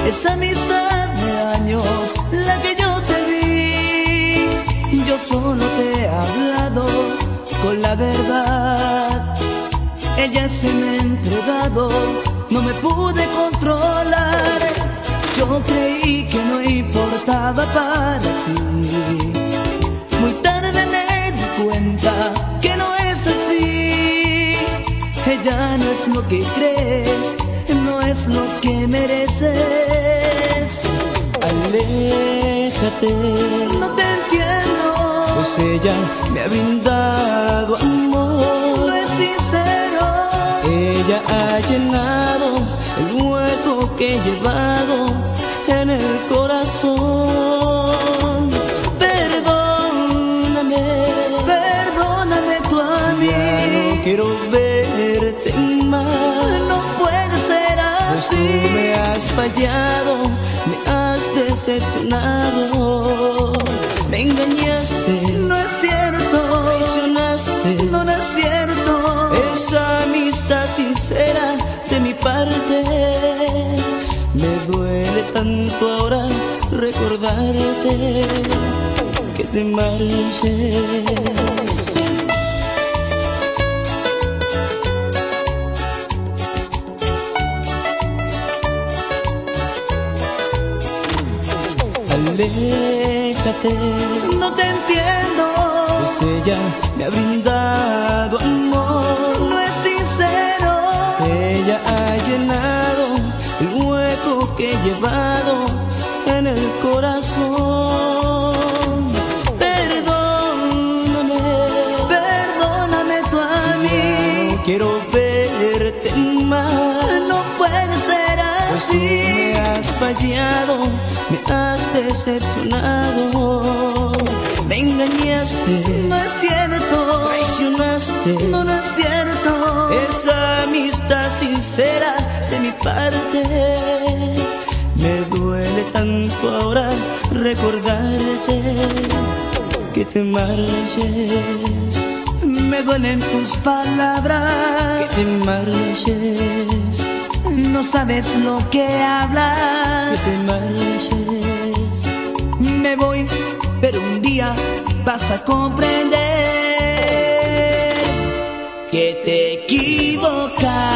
esa amistad de años, la que yo te di. Yo solo te he hablado con la verdad. Ella se me ha entregado, no me pude controlar. Yo creí que no importaba para ti. Muy tarde me di cuenta que no es así. Ella no es lo que crees, no es lo que mereces. Aléjate, no te entiendo, pues ella me ha brindado amor. no es sincero. Ella ha llenado el hueco que he llevado en el corazón. Perdóname, Perdóname tú a mí. ya no quiero verte más. No puede ser Pues tú así. me has fallado, me has decepcionado. Me engañaste, No es cierto, traicionaste. no, no es cierto. Esa amistad sincera de mi parte me duele tanto ahora recordarte que te marches. Aléjate, No te entiendo, pues ella me ha brindado amor. no es sincero. Ella ha llenado el hueco que he llevado en el corazón. Perdóname, Perdóname tú a mí. no quiero verte más. No puede ser Pues tú así. me has fallado, me has decepcionado. Me engañaste, No es cierto, traicionaste. no, no es cierto. Esa amistad sincera de mi parte me duele tanto ahora recordarte que te marches, Me duelen tus que palabras. te marches, No sabes lo que que hablas. te marches. Me voy, pero un día vas a comprender que te equivocas.